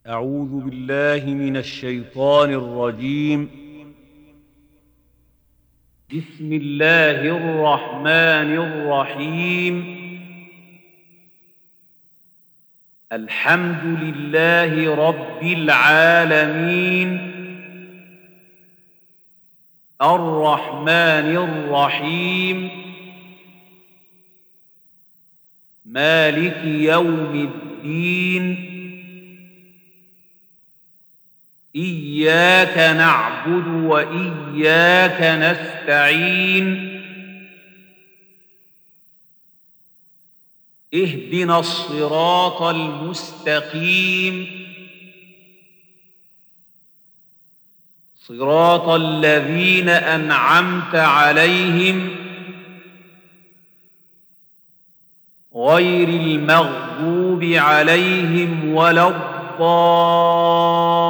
أعوذ بالله من الشيطان الرجيم. بسم الله الرحمن الرحيم. الحمد لله رب العالمين، الرحمن الرحيم، مالك يوم الدين. إياك نعبد وإياك نستعين. اهدنا الصراط المستقيم، صراط الذين أنعمت عليهم غير المغضوب عليهم ولا الضالين.